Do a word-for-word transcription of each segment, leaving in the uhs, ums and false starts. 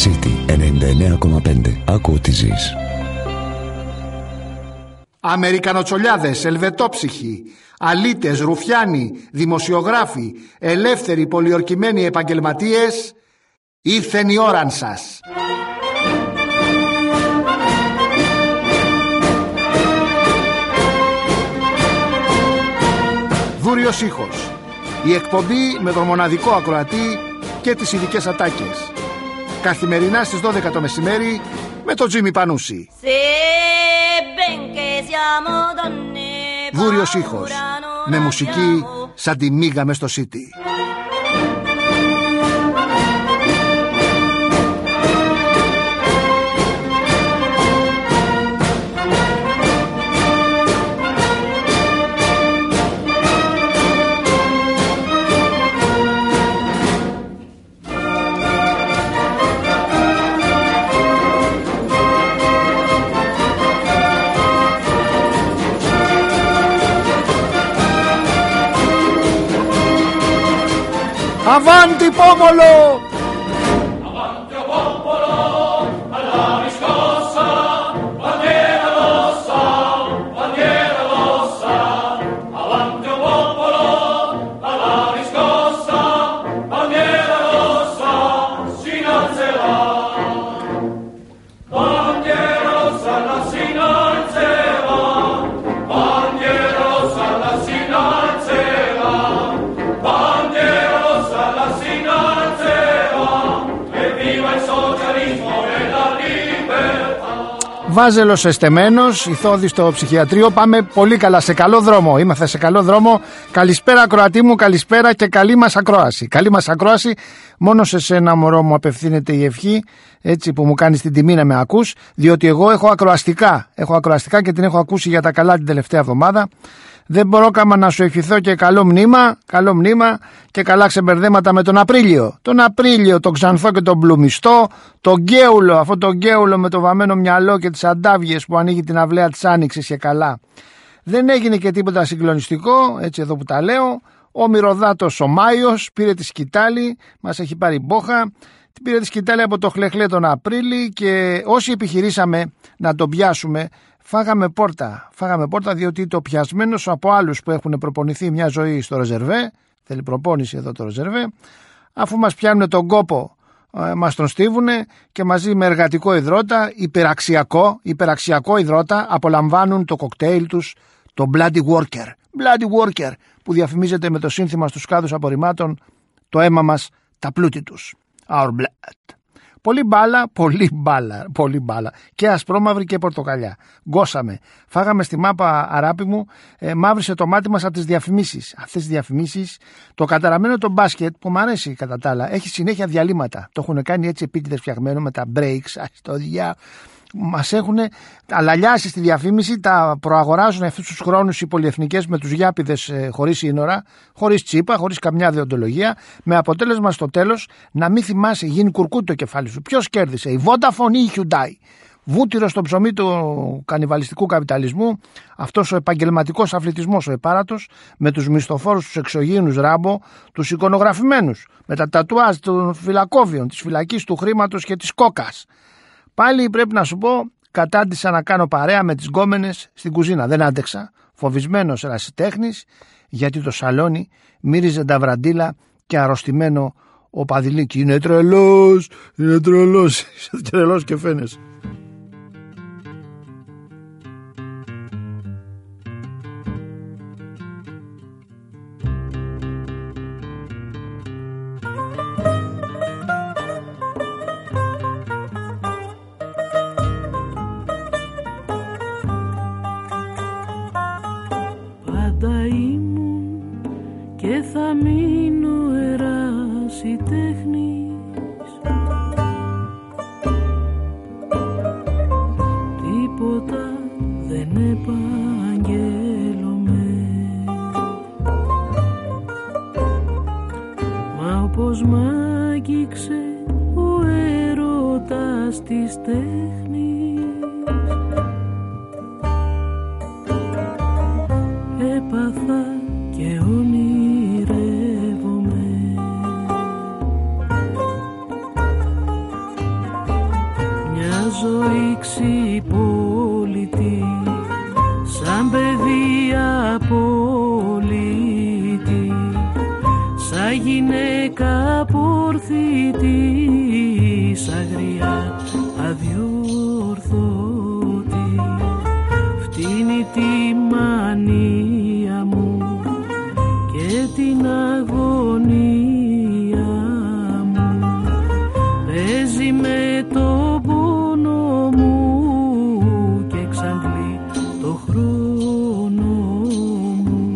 City ενενήντα εννέα κόμμα πέντε. Άκου ό,τι ζεις. Αμερικανοτσολιάδες, ελβετόψυχοι, αλήτες, ρουφιάνοι, δημοσιογράφοι, ελεύθεροι πολιορκημένοι επαγγελματίες, ήρθεν η ώραν σας. Δούριος ήχος. Η εκπομπή με τον μοναδικό ακροατή και τις ειδικές ατάκες. Καθημερινά στις δώδεκα το μεσημέρι με τον Τζίμι Πανούση. Δούριος ήχος. Με μουσική σαν τη μίγα μες στο City. Avanti popolo! Avanti popolo, alla riscossa, bandiera rossa, bandiera rossa. Avanti popolo, alla riscossa, bandiera rossa, si innalzerà. Bandiera rossa, la si innalzerà. Bandiera rossa, la si innalzerà. Bandiera Βάζελος εστεμένος, ηθόδη στο ψυχιατρίο. Πάμε πολύ καλά, σε καλό δρόμο. Είμαστε σε καλό δρόμο. Καλησπέρα ακροατή μου, καλησπέρα και καλή μας ακρόαση. Καλή μας ακρόαση. Μόνο σε σένα, μωρό μου, απευθύνεται η ευχή, έτσι που μου κάνεις την τιμή να με ακούς, διότι εγώ έχω ακροαστικά. Έχω ακροαστικά και την έχω ακούσει για τα καλά την τελευταία εβδομάδα. Δεν μπορώ κάμα να σου ευχηθώ και καλό μνήμα, καλό μνήμα και καλά ξεμπερδέματα με τον Απρίλιο. Τον Απρίλιο, τον Ξανθό και τον Πλουμιστό, τον Γκέουλο, αυτό τον Γκέουλο με το βαμμένο μυαλό και τις αντάβιες που ανοίγει την αυλαία της Άνοιξης και καλά. Δεν έγινε και τίποτα συγκλονιστικό, έτσι εδώ που τα λέω. Ο Μυρωδάτος ο Μάιος πήρε τη σκητάλη, μας έχει πάρει μπόχα. Πήρε τη σκητάλη από το χλεχλέ τον Απρίλη και όσοι επιχειρήσαμε να τον πιάσουμε, Φάγαμε πόρτα, φάγαμε πόρτα διότι το πιασμένος από άλλους που έχουν προπονηθεί μια ζωή στο ρεζερβέ, θέλει προπόνηση εδώ το ρεζερβέ, αφού μας πιάνουν τον κόπο, ε, μας τον στίβουνε και μαζί με εργατικό υδρότα, υπεραξιακό, υπεραξιακό υδρότα, απολαμβάνουν το κοκτέιλ τους, το Bloody Worker, Bloody Worker, που διαφημίζεται με το σύνθημα στους κάδους απορριμμάτων, το αίμα μας, τα πλούτη τους, our blood. Πολύ μπάλα, πολύ μπάλα, πολύ μπάλα. Και ασπρόμαυρη και πορτοκαλιά. Γκώσαμε. Φάγαμε στη μάπα, αράπη μου, ε, μαύρισε το μάτι μας από τις διαφημίσεις. Αυτές τις διαφημίσεις, το καταραμένο το μπάσκετ, που μου αρέσει κατά τα άλλα, έχει συνέχεια διαλύματα. Το έχουν κάνει έτσι επίτηδες φτιαγμένο με τα breaks, αστόδια. Μας έχουν αλαλιάσει στη διαφήμιση, τα προαγοράζουν αυτούς τους χρόνους οι πολυεθνικές με τους γιάπηδες ε, χωρίς σύνορα, χωρίς τσίπα, χωρίς καμιά δεοντολογία, με αποτέλεσμα στο τέλος να μην θυμάσαι, γίνει κουρκούτ το κεφάλι σου. Ποιος κέρδισε, η Vodafone ή η Hyundai? Βούτυρο στο ψωμί του κανιβαλιστικού καπιταλισμού, αυτός ο επαγγελματικός αθλητισμός ο επάρατος, με τους μισθοφόρους, τους εξωγήινους Ράμπο, τους εικονογραφημένους, με τα τατουάζ των φυλακόβιων, της φυλακής του χρήματος και της κόκας. Πάλι πρέπει να σου πω, κατάντησα να κάνω παρέα με τις γκόμενες στην κουζίνα. Δεν άντεξα, φοβισμένος ερασιτέχνης, γιατί το σαλόνι μύριζε νταβραντίλα και αρρωστημένο ο Παδηλίκη. Είναι τρελός, είναι τρελός, είσαι τρελός και φαίνεσαι. Και θα μείνω ερασιτέχνης, τίποτα δεν επαγγέλλομαι, μα όπως μ' άγγιξε ο έρωτας της τέχνης, έπαθα και ονειρεύομαι. ζωή ξυπόλυτη, σαν παιδί απόλυτη, σαν γυναίκα πορθήτη, σαν γριά αδιόρθωτη. Φτύνει τη μανία μου και την αγωνία μου, παίζει με το πόνο μου και εξαντλεί το χρόνο μου.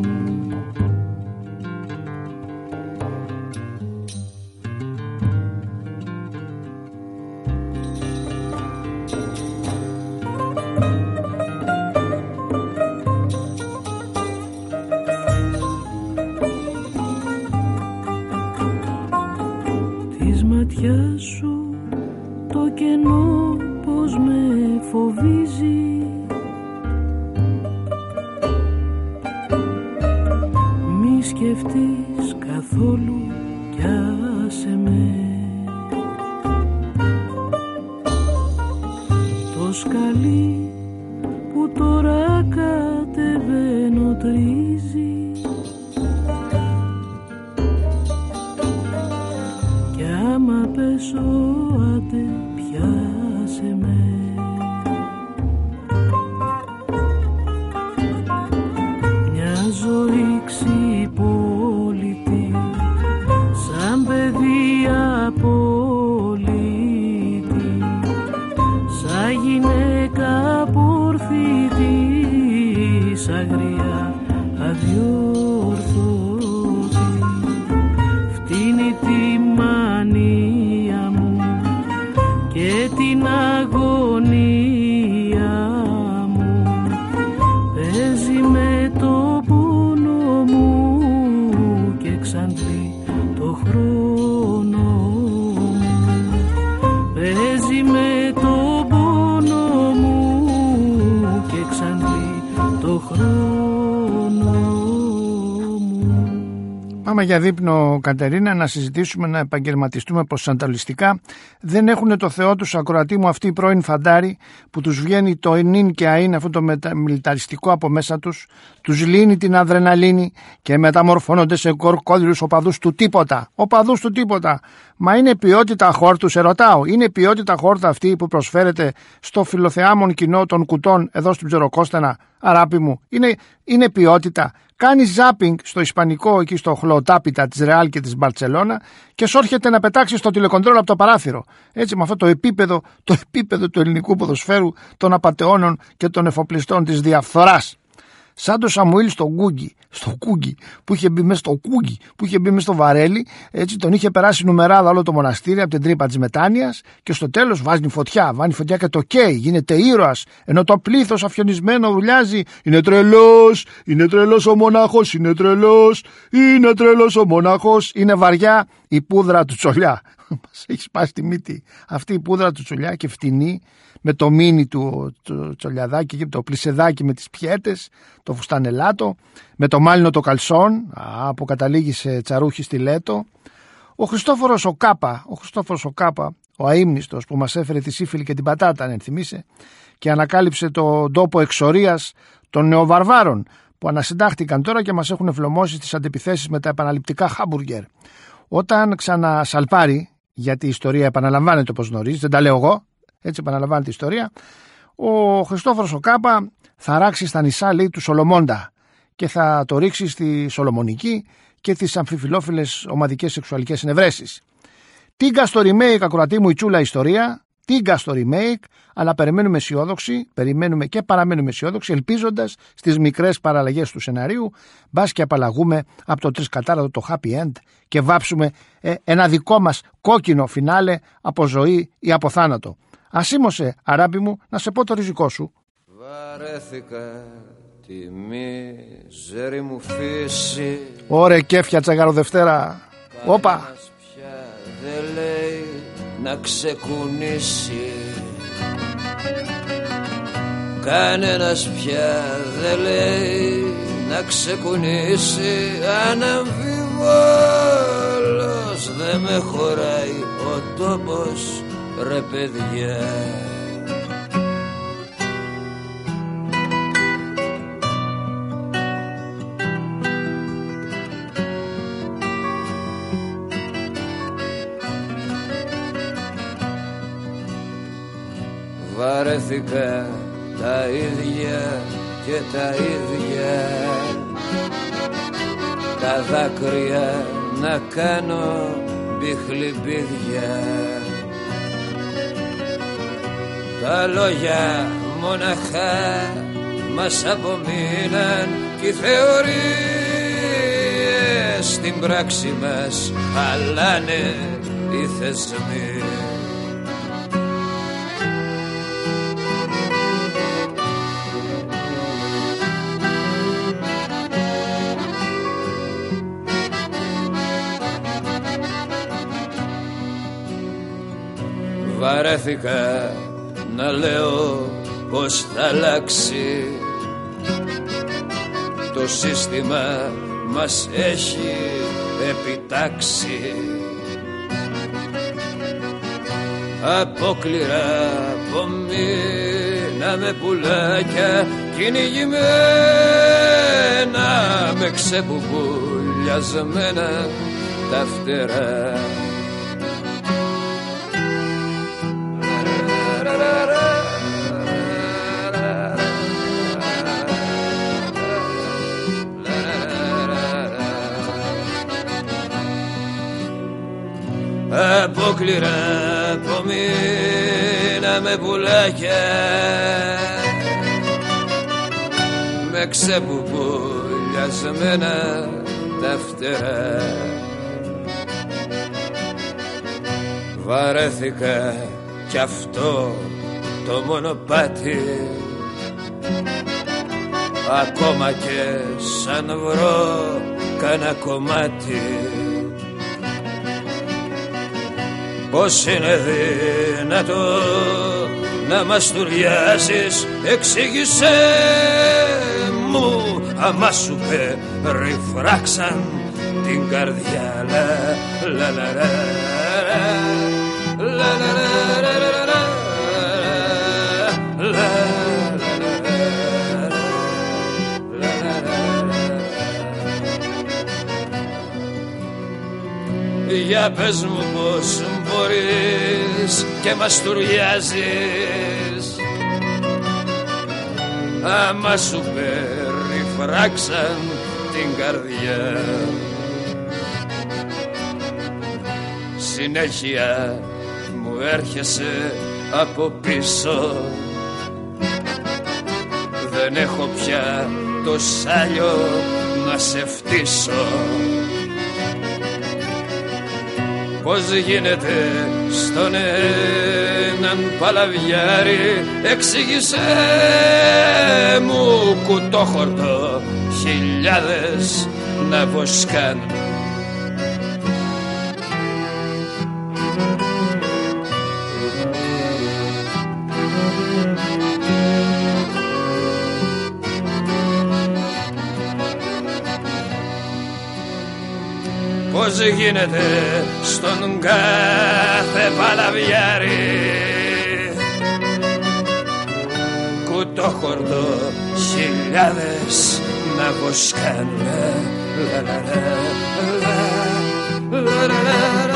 Της ματιάς σου το κενό πως με φοβίζει, μη σκεφτείς καθόλου κι άσε με. Το σκαλί που τώρα κατεβαίνω τρίζει, κι άμα πέσω άντε πιάσε με. Μια ζωή ξυπόλυτη, σαν παιδί απόλυτη, σαν γυναίκα πορθήτη, σαν γριά αδιόρθωτη. Φτύνει τη μανία μου και την αγωνία μου, παίζει με το πόνο μου και εξαντλεί το χρόνο μου, παίζει με το πόνο μου και εξαντλεί το χρόνο μου. Πάμε για δείπνο, Κατερίνα, να συζητήσουμε, να επαγγελματιστούμε προσανατολιστικά. Δεν έχουν το Θεό τους, ακροατή μου, αυτοί οι πρώην φαντάροι που τους βγαίνει το ενίν και αΐν, αυτό το μιλιταριστικό από μέσα τους, τους λύνει την αδρεναλίνη και μεταμορφώνονται σε κορκόδιλους οπαδούς του τίποτα. Οπαδούς του τίποτα. Μα είναι ποιότητα χόρτου, σε ρωτάω. Είναι ποιότητα χόρτα αυτή που προσφέρεται στο φιλοθεάμον κοινό των κουτών εδώ στην Ψεροκόστανα, αράπη μου. Είναι, είναι ποιότητα. Κάνει ζάπινγκ στο ισπανικό, εκεί στο χλωτάπιτα της Ρεάλ και της Μπαρτσελώνα και σόρχεται να πετάξει στο τηλεκοντρόλ από το παράθυρο. Έτσι, με αυτό το επίπεδο, το επίπεδο του ελληνικού ποδοσφαίρου, των απατεώνων και των εφοπλιστών της διαφθοράς. Σαν το Σαμουήλ στο Κούγκι, στο Κούγκι, που είχε μπει μέσα στο Κούγκι, που είχε μπει μέσα στο Βαρέλι, έτσι τον είχε περάσει νουμεράδα όλο το μοναστήρι από την τρύπα της μετάνοιας και στο τέλος βάζει φωτιά, βάζει φωτιά και το καίει, γίνεται ήρωας, ενώ το πλήθος αφιονισμένο ουρλιάζει, είναι τρελός, είναι τρελός ο μονάχος, είναι τρελός, είναι τρελός ο μονάχος, είναι βαριά η πούδρα του Τσολιά. Μας έχει σπάσει τη μύτη αυτή η πούδρα του Τσολιά και φτηνή, με το μίνι του το τσολιαδάκι και το πλισεδάκι με τις πιέτες, το φουστανελάτο, με το μάλινο το καλσόν, α, που καταλήγει σε τσαρούχι στιλέτο. Ο Χριστόφορος ο Κάπα, ο Χριστόφορος ο Κάπα, ο αείμνηστος που μας έφερε τη σύφυλλη και την πατάτα, αν ενθυμίσαι, και ανακάλυψε τον τόπο εξορίας των νεοβαρβάρων που ανασυντάχτηκαν τώρα και μας έχουν ευλομώσει στις αντιπιθέσεις με τα επαναληπτικά χάμπουργκερ. Όταν ξανασαλπάρει, γιατί η ιστορία επαναλαμβάνεται όπως γνωρίζεις, δεν τα λέω εγώ, έτσι επαναλαμβάνεται η ιστορία, ο Χριστόφορος ο Κάπα θα ράξει στα νησά, λέει, του Σολομώντα και θα το ρίξει στη Σολομονική και τις αμφιφιλόφιλες ομαδικές σεξουαλικές συνευρέσεις. Τίγκα στο remake, ακροατή μου, η τσούλα ιστορία, τίγκα στο remake, αλλά περιμένουμε αισιόδοξοι, περιμένουμε και παραμένουμε αισιόδοξοι, ελπίζοντας στις μικρές παραλλαγές του σεναρίου, μπας και απαλλαγούμε από το τρισκατάρατο το happy end και βάψουμε ε, ένα δικό μας κόκκινο φινάλε από ζωή ή από θάνατο. Ασήμωσε, αράπη μου, να σε πω το ριζικό σου. Βαρέθηκα τη μίζερη μου φύση. Ωρε κέφια τσαγαροδευτέρα. Όπα. Κανένας πια δεν λέει να ξεκουνήσει. Κανένας πια δεν λέει να ξεκουνήσει. Αναμφιβόλως δεν με χωράει ο τόπος, ρε παιδιά. Βαρέθηκα τα ίδια και τα ίδια, τα δάκρυα να κάνω μπιχλιμπίδια. Τα λόγια μοναχά μας απομείναν κι οι θεωρίες στην πράξη μας χαλάνε οι θεσμοί. Βαρέθηκα να λέω πως θα αλλάξει, το σύστημα μας έχει επιτάξει. Απόκληρα απομείναμε πουλάκια κυνηγημένα με ξεπουπουλιασμένα τα φτερά. Απόκληρα απομείναμε πουλάκια με ξεπουπουλιασμένα τα φτερά. Βαρέθηκα κι αυτό το μονοπάτι, ακόμα και σαν βρω κανένα κομμάτι. Πώς είναι δυνατό να μαστουριάζεις, εξήγησέ μου, άμα σου περιφράξαν την καρδιά. Λα λα λα λα λα λα λα. Για πες μου πως μπορείς και μαστουριάζεις, άμα σου περιφράξαν την καρδιά. Συνέχεια μου έρχεσαι από πίσω, δεν έχω πια το σάλιο να σε φτύσω. Πώς γίνεται στον έναν παλαβιάρι, εξήγησέ μου, κουτόχορτο χιλιάδες να βοσκάν. Πώς γίνεται στον κάθε παλαβιάρι, κουτόχορτο χιλιάδες να βοσκάν. Λα λα λα λα λα λα.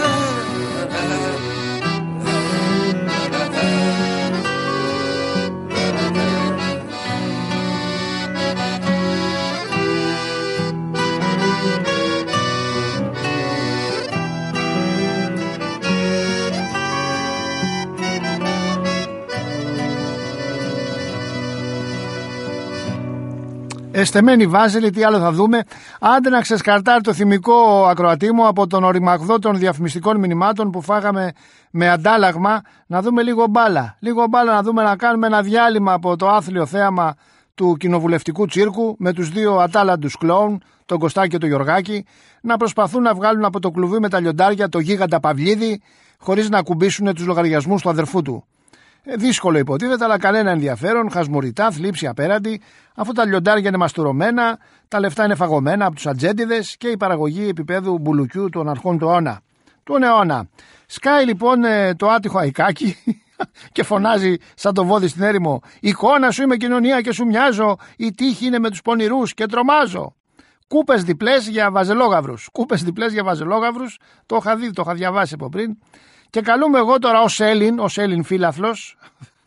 Εστεμένη Βάζελη, τι άλλο θα δούμε. Άντε να ξεσκαρτάρει το θυμικό ακροατή μου από τον οριμαγδό των διαφημιστικών μηνυμάτων που φάγαμε με αντάλλαγμα, να δούμε λίγο μπάλα. Λίγο μπάλα να δούμε, να κάνουμε ένα διάλειμμα από το άθλιο θέαμα του κοινοβουλευτικού τσίρκου με τους δύο ατάλαντους κλόουν, τον Κωστάκη και τον Γιωργάκη, να προσπαθούν να βγάλουν από το κλουβί με τα λιοντάρια το γίγαντα Παυλίδη χωρίς να ακουμπήσουν τους λογαριασμούς του αδερφού του. Ε, δύσκολο υποτίθεται, αλλά κανένα ενδιαφέρον, χασμουριτά, θλίψη απέραντη, αφού τα λιοντάρια είναι μαστουρωμένα, τα λεφτά είναι φαγωμένα από τους ατζέντιδες και η παραγωγή επίπεδου μπουλουκιού των αρχών του αιώνα. Του αιώνα. Σκάει λοιπόν ε, το άτυχο αϊκάκι και φωνάζει σαν το βόδι στην έρημο: «Εικόνα σου είμαι κοινωνία και σου μοιάζω, η τύχη είναι με τους πονηρούς και τρομάζω». Κούπες διπλές για βαζελόγαυρους. Κούπες διπλές για βαζελόγαυρους. Το είχα δει, το είχα διαβάσει από πριν. Και καλούμε εγώ τώρα ως Έλλην, ως Έλλην φίλαθλος,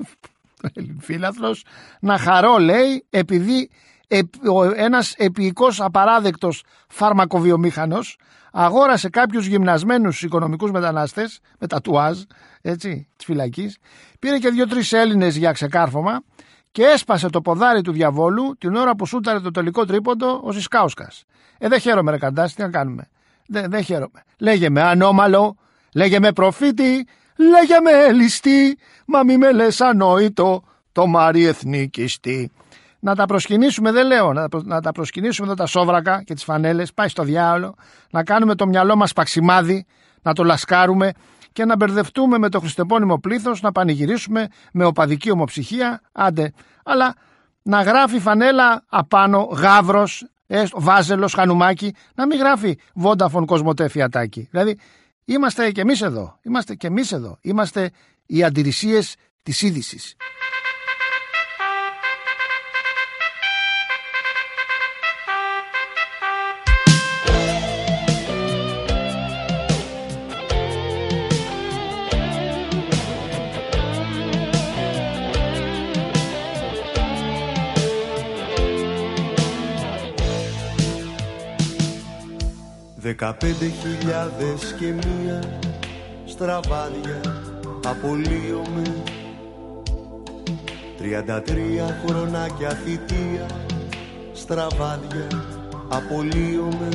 Ελληνοφίλαθλος, να χαρώ, λέει, επειδή ένας επίοικος απαράδεκτος φαρμακοβιομήχανος αγόρασε κάποιους γυμνασμένους οικονομικούς μετανάστες με τατουάζ, έτσι, της φυλακής, πήρε και δύο-τρεις Έλληνες για ξεκάρφωμα και έσπασε το ποδάρι του διαβόλου την ώρα που σούταρε το τελικό τρίποντο ο Ζισκάουσκας. Ε, δεν χαίρομαι ρε Καντάση, τι να κάνουμε. Δεν, δεν χαίρομαι. Λέγε με ανώμαλο, λέγε με προφήτη, λέγε με ληστή, μα μη με λες ανόητο, το μάρι εθνικιστή. Να τα προσκυνήσουμε, δεν λέω, να, να τα προσκυνήσουμε εδώ τα σόβρακα και τις φανέλες, πάει στο διάολο, να κάνουμε το μυαλό μας παξιμάδι, να το λασκάρουμε και να μπερδευτούμε με το χριστεπώνυμο πλήθος, να πανηγυρίσουμε με οπαδική ομοψυχία, άντε, αλλά να γράφει φανέλα απάνω Γαύρος, Βάζελος, Χανουμάκι, να μην γράφει Vodafone, Κοσμοτέ, Φιατάκι. Δηλαδή είμαστε και εμείς εδώ, είμαστε και εμείς εδώ, είμαστε οι αντιρρησίες της είδησης. Δεκαπέντε χιλιάδες και μία στραβάδια απολύομαι, τριάντα τρία χρονάκια θητεία στραβάδια απολύομαι.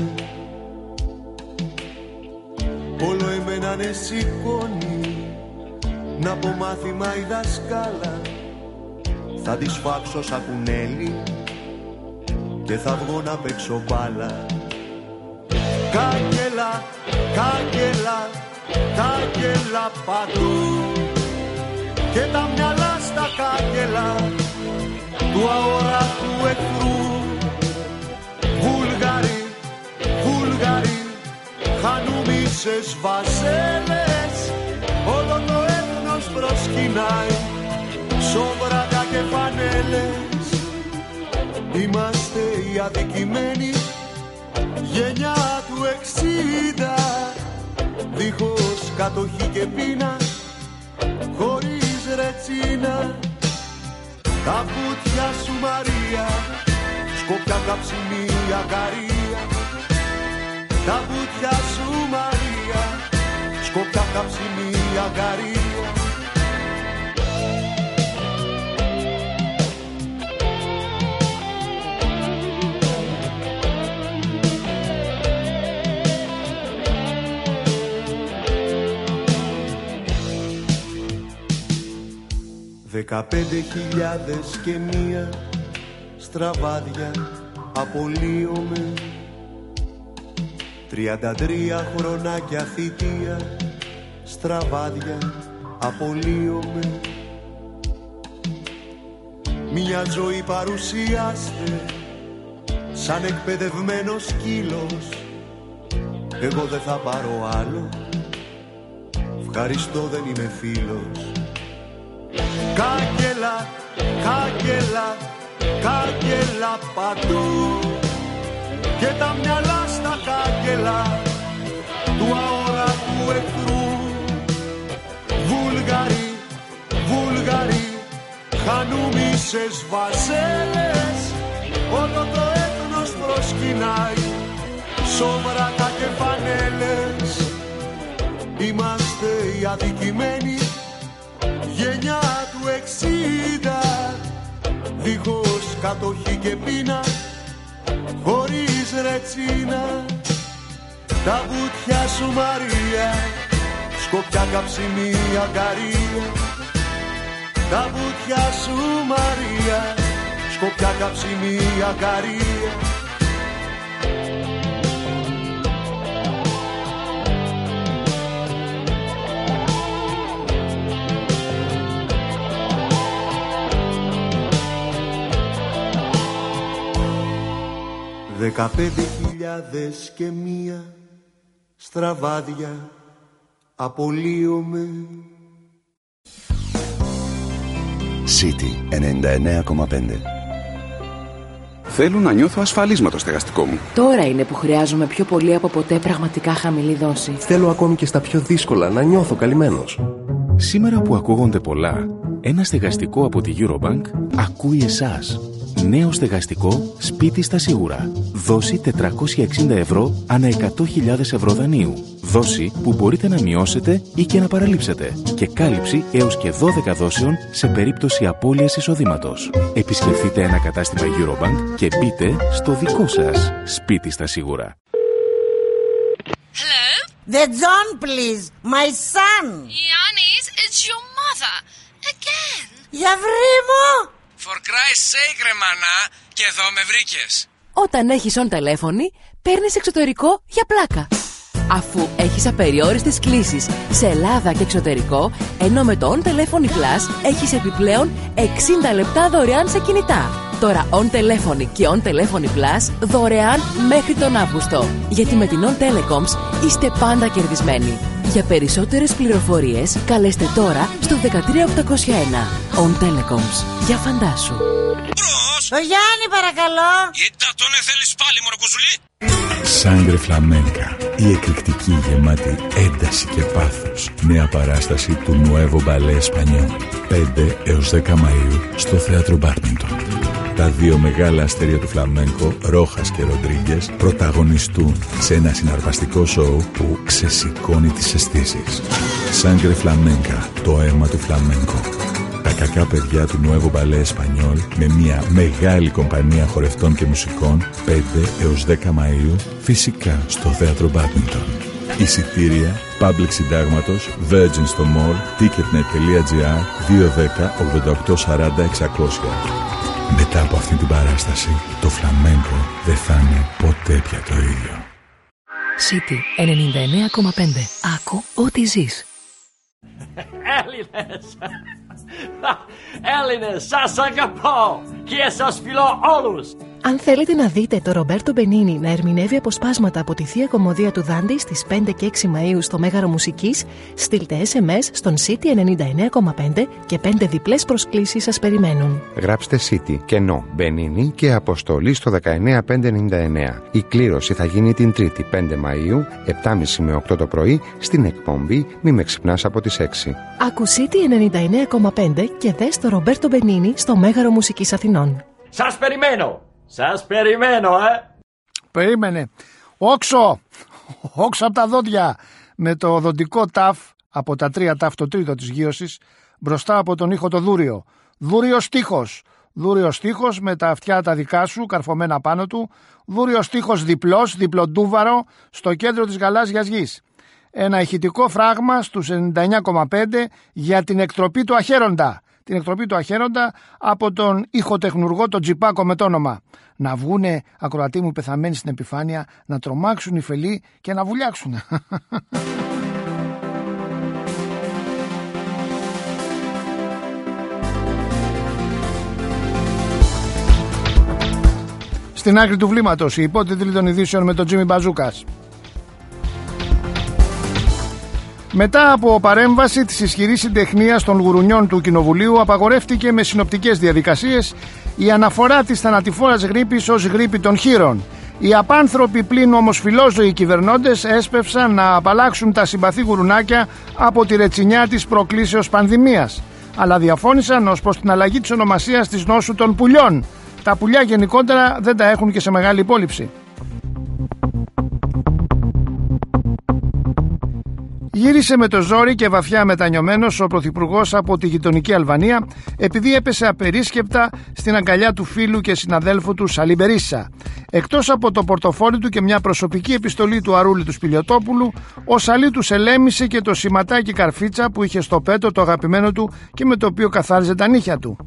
Όλο εμένα ναι σηκώνει να πω μάθημα η δασκάλα, θα τη σφάξω σαν κουνέλι και θα βγω να παίξω μπάλα. Κάγκελα, κάγκελα, κάγκελα παντού και τα μυαλά στα κάγκελα του αόρατου εχθρού. Βούλγαροι, Βούλγαροι, χανούμισες βαζέλες, όλο το έθνος προσκυνάει, σόβρακα και φανέλες. Είμαστε οι αδικημένοι γενιά του εξήντα, δίχως κατοχή και πείνα, χωρίς ρετσίνα. Τα βουτιά σου Μαρία, σκοπιά καψιμί αγκαρία. Τα βουτιά σου Μαρία, σκοπιά καψιμί αγκαρία. Δεκαπέντε χιλιάδες και μία στραβάδια απολύομαι, τριάντα τρία χρονάκια θητεία στραβάδια απολύομαι. Μια ζωή παρουσιάστε σαν εκπαιδευμένος σκύλος, εγώ δεν θα πάρω άλλο, ευχαριστώ δεν είμαι φίλος. Κάγκελα, κάγκελα, κάγκελα παντού και τα μυαλά στα κάγκελα του αόρατου εχθρού. Βούλγαροι, Βούλγαροι, χανούμισες βαζέλες, όλο το έθνος προσκυνάει, σόβρακα και φανέλες. Είμαστε οι αδικημένοι γενιά του εξήντα, δίχως κατοχή και πείνα, χωρίς ρετσίνα. Τα βουτιά σου Μαρία, σκοπιά καψιμί αγκαρία. Τα βουτιά σου Μαρία, σκοπιά καψιμί αγκαρία. Δεκαπέντε χιλιάδες και μία στραβάδια απολύομαι. City ενενήντα εννέα κόμμα πέντε. Θέλω να νιώθω ασφαλής με το στεγαστικό μου. Τώρα είναι που χρειάζομαι πιο πολύ από ποτέ πραγματικά χαμηλή δόση. Θέλω ακόμη και στα πιο δύσκολα να νιώθω καλυμμένος. Σήμερα που ακούγονται πολλά, Ένα στεγαστικό από τη Eurobank ακούει εσάς. Νέο στεγαστικό σπίτι στα σίγουρα. Δόση τετρακόσια εξήντα ευρώ ανά εκατό χιλιάδες ευρώ δανείου. Δόση που μπορείτε να μειώσετε ή και να παραλείψετε. Και κάλυψη έως και δώδεκα δόσεων σε περίπτωση απώλειας εισοδήματος. Επισκεφτείτε ένα κατάστημα Eurobank και μπείτε στο δικό σας σπίτι στα σίγουρα. Hello? The John, please. My son. Yannis, it's your mother. Again. Γιαβρί μου. For Christ's sake, ρε μανά, και εδώ με βρήκες. Όταν έχεις on τηλέφωνη, παίρνεις εξωτερικό για πλάκα. Αφού έχεις απεριόριστες κλήσεις σε Ελλάδα και εξωτερικό, ενώ με το On Telephony Plus έχεις επιπλέον εξήντα λεπτά δωρεάν σε κινητά. Τώρα On Telephony και On Telephony Plus δωρεάν μέχρι τον Αύγουστο. Γιατί με την On Telecoms είστε πάντα κερδισμένοι. Για περισσότερες πληροφορίες καλέστε τώρα στο δεκατρία οκτακόσια ένα. On Telecoms. Για φαντάσου. Το Γιάννη παρακαλώ. Κοίτα τον θέλεις πάλι μωροκουζουλή. Σάγκρε Φλαμένκα. Η εκρηκτική γεμάτη ένταση και πάθος νέα παράσταση του Νουέβο Μπαλέ Εσπανιόλ. πέντε έως δέκα Μαΐου στο Θέατρο Μπάρμιντον. Τα δύο μεγάλα αστέρια του φλαμέγκο, Ρόχας και Ροντρίγκες, πρωταγωνιστούν σε ένα συναρπαστικό σοου που ξεσηκώνει τις αισθήσεις. Σάγκρε Φλαμένκα, το αίμα του φλαμέγκο. Τα κακά παιδιά του Νουέβο Μπαλέ Εσπανιόλ με μια μεγάλη κομπανία χορευτών και μουσικών πέντε έως δέκα Μαΐου, φυσικά στο Θέατρο Μπάρμιντον. Εισιτήρια, Public Συντάγματος, Virgin στο Mall, ticketnet τελεία gr, δύο δέκα ογδόντα οκτώ σαράντα εξακόσια. Μετά από αυτή την παράσταση, το φλαμέγκο δεν θα είναι ποτέ πια το ίδιο. City ενενήντα εννέα κόμμα πέντε. Άκου ό,τι ζεις. Έλληνες! Έλληνες, σας αγαπώ και σας φιλώ όλους! Αν θέλετε να δείτε το Ρομπέρτο Μπενίνι να ερμηνεύει αποσπάσματα από τη Θεία Κομμωδία του Δάντη στις πέντε και έξι Μαΐου στο Μέγαρο Μουσικής, στείλτε ες εμ ες στον City ενενήντα εννέα κόμμα πέντε και πέντε διπλές προσκλήσεις σας περιμένουν. Γράψτε City, κενό, Μπενίνι και αποστολή στο δεκαεννέα πεντακόσια ενενήντα εννέα. Η κλήρωση θα γίνει την Τρίτη πέντε Μαΐου, επτά και τριάντα με οκτώ το πρωί, στην εκπομπή «Μη με ξυπνάς» από τις έξι. Άκου City ενενήντα εννέα κόμμα πέντε και δες το Ρομπέρτο Μπενίνι στο Μέγαρο Μουσικής Αθηνών. Σας περιμένω! Σας περιμένω, ε! Περίμενε. Όξο! Όξο από τα δόντια! Με το δοντικό ταφ από τα τρία ταφ το τρίτο της γείωσης μπροστά από τον ήχο το δούριο. Δούριο στίχος. Δούριο στίχος με τα αυτιά τα δικά σου καρφωμένα πάνω του. Δούριο στίχος διπλός, διπλοντούβαρο στο κέντρο της γαλάζιας γης. Ένα ηχητικό φράγμα στους ενενήντα εννέα κόμμα πέντε για την εκτροπή του αχαίροντα. Την εκτροπή του αχαίροντα από τον ηχοτεχνουργό τον Τζιπάκο με το όνομα. Να βγούνε ακροατοί μου πεθαμένοι στην επιφάνεια, να τρομάξουν οι φελοί και να βουλιάξουν. Στην άκρη του βλήματος, οι υπότιτλοι των ειδήσεων με τον Τζίμι Μπαζούκας. Μετά από παρέμβαση της ισχυρής συντεχνίας των γουρουνιών του Κοινοβουλίου, απαγορεύτηκε με συνοπτικές διαδικασίες η αναφορά της θανατηφόρας γρίπης ως γρίπη των χείρων. Οι απάνθρωποι πλην όμως φιλόζωοι κυβερνώντες έσπευσαν να απαλλάξουν τα συμπαθή γουρουνάκια από τη ρετσινιά της προκλήσεως πανδημίας, αλλά διαφώνησαν ως προς την αλλαγή της ονομασίας της νόσου των πουλιών. Τα πουλιά γενικότερα δεν τα έχουν και σε μεγάλη υπόλοιψη. Γύρισε με το ζόρι και βαθιά μετανιωμένος ο Πρωθυπουργός από τη γειτονική Αλβανία, επειδή έπεσε απερίσκεπτα στην αγκαλιά του φίλου και συναδέλφου του Σαλί Μπερίσα. Εκτός από το πορτοφόλι του και μια προσωπική επιστολή του Αρούλη του Σπηλιοτόπουλου, ο Σαλί του ελέμησε και το σηματάκι καρφίτσα που είχε στο πέτο το αγαπημένο του και με το οποίο καθάριζε τα νύχια του.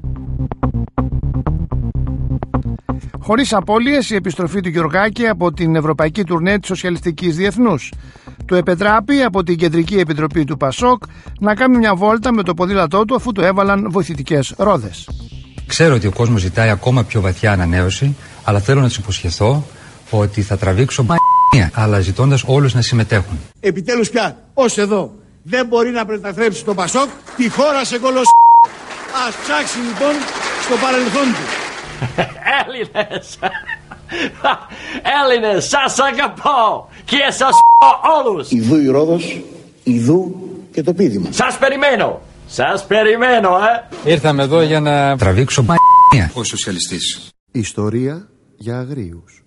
Χωρίς απώλειες, η επιστροφή του Γιωργάκη από την Ευρωπαϊκή Τουρνέ της Σοσιαλιστικής Διεθνούς. Του επετράπη από την Κεντρική Επιτροπή του Πασόκ να κάνει μια βόλτα με το ποδήλατό του, αφού του έβαλαν βοηθητικές ρόδες. Ξέρω ότι ο κόσμος ζητάει ακόμα πιο βαθιά ανανέωση, αλλά θέλω να τους υποσχεθώ ότι θα τραβήξω μ***, αλλά ζητώντας όλους να συμμετέχουν. Επιτέλους πια, ως εδώ, δεν μπορεί να μετατρέψει το Πασόκ τη χώρα σε κολοσ***. Ας ψάξει λοιπόν στο παρελθόν του. Έλληνες! Έλληνες, σας αγαπώ και σας όλους! Ιδού η Ρόδος, ιδού και το πείδημα. Σας περιμένω! Σας περιμένω, ε! Ήρθαμε εδώ για να τραβήξω μ***ια. Ο σοσιαλιστής. Ιστορία για αγρίους.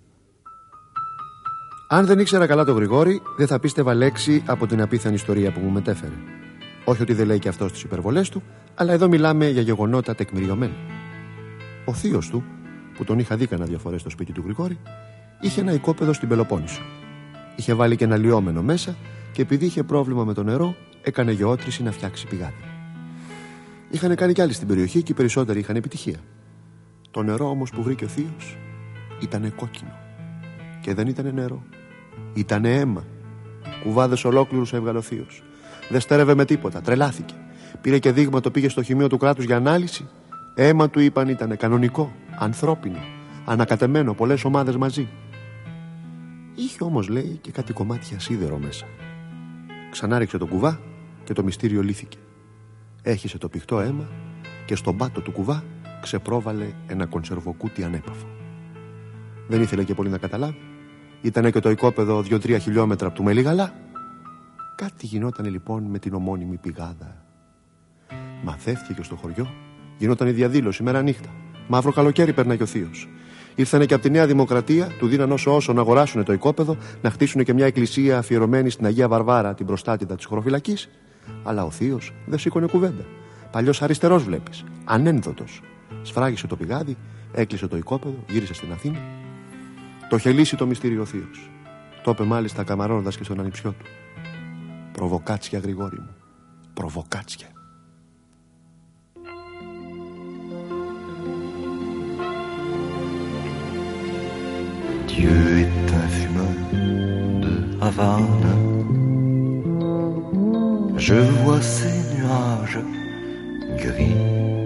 Αν δεν ήξερα καλά τον Γρηγόρη, δεν θα πίστευα λέξη από την απίθανη ιστορία που μου μετέφερε. Όχι ότι δεν λέει και αυτός τις υπερβολές του, αλλά εδώ μιλάμε για γεγονότα τεκμηριωμένα. Ο θείος του, που τον είχα δει κανένα δύο φορές στο σπίτι του Γρηγόρη, είχε ένα οικόπεδο στην Πελοπόννησο. Είχε βάλει και ένα λιόμενο μέσα και επειδή είχε πρόβλημα με το νερό, έκανε γεώτρηση να φτιάξει πηγάδι. Είχαν κάνει κι άλλοι στην περιοχή και οι περισσότεροι είχαν επιτυχία. Το νερό όμως που βρήκε ο θείος ήτανε κόκκινο. Και δεν ήτανε νερό, ήτανε αίμα. Κουβάδες ολόκληρους έβγαλε ο θείος. Δεν στέρευε με τίποτα, τρελάθηκε. Πήρε και δείγμα, το πήγε στο χημείο του κράτους για ανάλυση. Αίμα του είπαν ήτανε κανονικό, ανθρώπινο, ανακατεμένο, πολλές ομάδες μαζί. Είχε όμως, λέει, και κάτι κομμάτια σίδερο μέσα. Ξανάριξε το κουβά και το μυστήριο λύθηκε. Έχισε το πηχτό αίμα και στον πάτο του κουβά ξεπρόβαλε ένα κονσερβοκούτι ανέπαφο. Δεν ήθελε και πολύ να καταλάβει. Ήτανε και το οικόπεδο δύο-τρία χιλιόμετρα από του Μελίγαλα. Κάτι γινότανε λοιπόν με την ομώνυμη πηγάδα. Μαθεύτηκε στο χωριό, γινόταν η διαδήλωση μέρα νύχτα. Μαύρο καλοκαίρι περνάει ο θείος. Ήρθανε και από τη Νέα Δημοκρατία, του δίναν όσο όσο να αγοράσουν το οικόπεδο, να χτίσουν και μια εκκλησία αφιερωμένη στην Αγία Βαρβάρα, την προστάτηδα της χωροφυλακής. Αλλά ο θείος δεν σήκωνε κουβέντα. Παλιός αριστερός βλέπεις, ανένδοτος. Σφράγισε το πηγάδι, έκλεισε το οικόπεδο, γύρισε στην Αθήνα. Το είχε λύσει το μυστήριο ο θείος. Το είπε μάλιστα καμαρώνοντας και στον ανιψιό του. Προβοκάτσια, Γρηγόρη μου, προβοκάτσια. Dieu est un fumeur de Havane. Je vois ces nuages gris.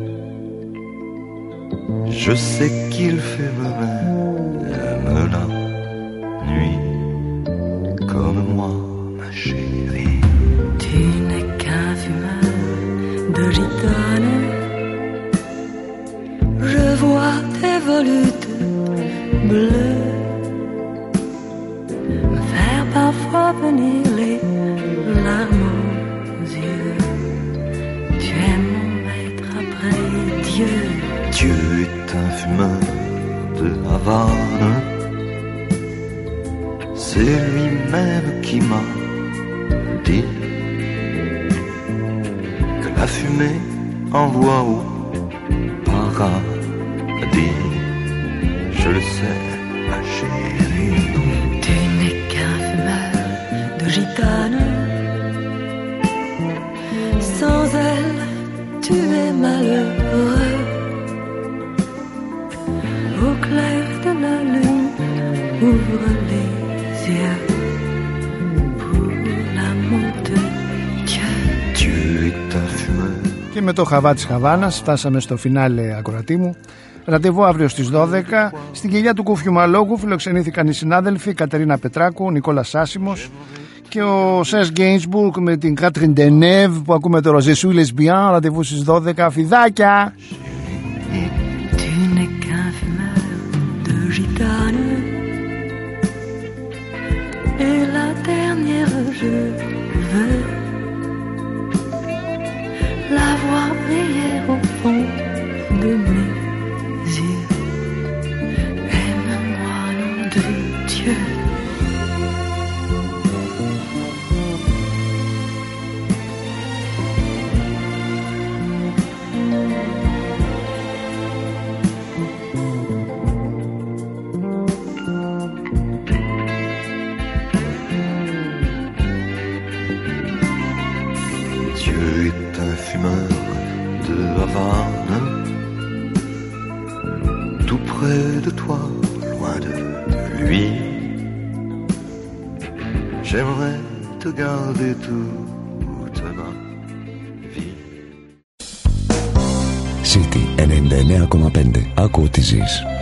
Je sais qu'il fait même la nuit, comme moi, ma chérie. Tu n'es qu'un fumeur de gitane. Je vois tes volutes bleues faire parfois venir les larmes aux yeux. Tu es mon maître après Dieu. Dieu est un fumeur de Havane. C'est lui-même qui m'a dit que la fumée envoie au paradis. Je le sais, ma chérie. Tu n'es qu'un fumeur de gitane. Sans elle, tu es malheureux. Au clair de la lune, ouvre les yeux pour l'amour de Dieu. Dieu est un fumeur. Και με το χαβά της Χαβάνας φτάσαμε στο φινάλε, ακροατή μου. Ραντεβού αύριο στις δώδεκα. Στην κοιλιά του Κουφιουμαλόγου φιλοξενήθηκαν οι συνάδελφοι Κατερίνα Πετράκου, Νικόλας Άσιμος και ο Σες Γκέινσμπουργκ με την Κάτριν Ντενέβ που ακούμε το Ροζέ Σου Λεσμπιάν. Ραντεβού στις δώδεκα. Φιδάκια! Et la dernière, je veux la voir briller au fond de mes yeux. Aime-moi, nom de Dieu. Tout près de toi, loin de lui. J'aimerais te garder toute ma vie. City ενενήντα εννέα κόμμα πέντε. Άκου ότι ζεις.